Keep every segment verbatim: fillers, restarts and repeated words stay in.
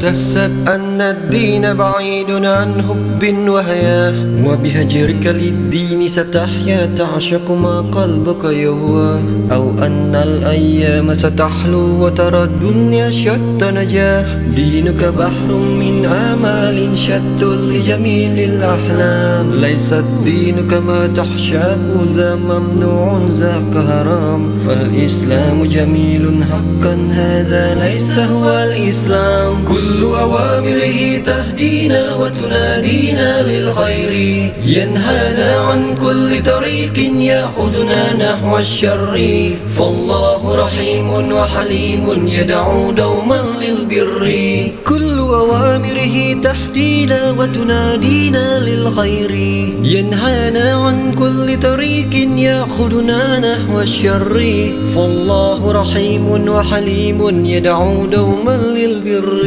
تحسب أن الدين بعيد عن حب وهياه، وبهجرك للدين ستحيا تعشق ما قلبك يهواه، أو أن الأيام ستحلو وترى الدنيا شتى نجاه. دينك بحر من آمال شد لجميل الأحلام، ليس الدين كما تحشاه ذا ممنوع ذاك حرام. فالإسلام جميل حقا هذا ليس هو الإسلام، كل أوامره تهدينا وتنادينا للخير، ينهانا عن كل طريق يأخذنا نحو الشر. فالله رحيم وحليم يدعو دوما للبر، كل أوامره تهدينا وتنادينا للخير، ينهانا عن كل طريق يأخذنا نحو الشر. فالله رحيم وحليم يدعو دوما للبر.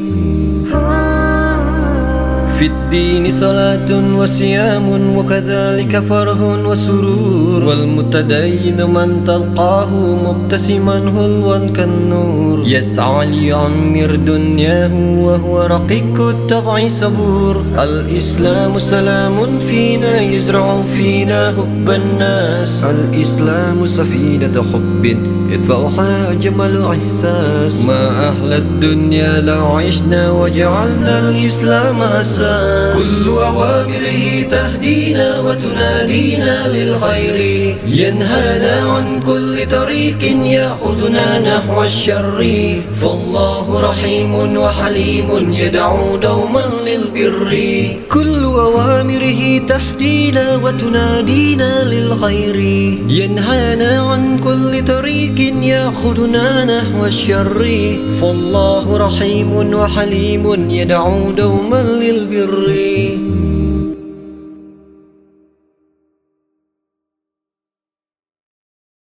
في الدين صلاة وصيام وكذلك فرح وسرور، والمتدين من تلقاه مبتسما هلوا كالنور، يسعى ليعمر دنياه وهو رقيق الطبع صبور. الإسلام سلام فينا يزرع فينا حب الناس، الإسلام سفينة حب يدفعها أجمل إحساس. ما أحلى الدنيا لو عشنا وجعلنا الإسلام أساس، كل أوامره تهدينا وتنادينا للخير، ينهانا عن كل طريق يأخذنا نحو الشر. فالله رحيم وحليم يدعو دوما للبر، كل أوامره تهدينا وتنادينا للخير، ينهانا عن كل طريق يأخذنا نحو الشر. فالله رحيم وحليم يدعو دوما للبر.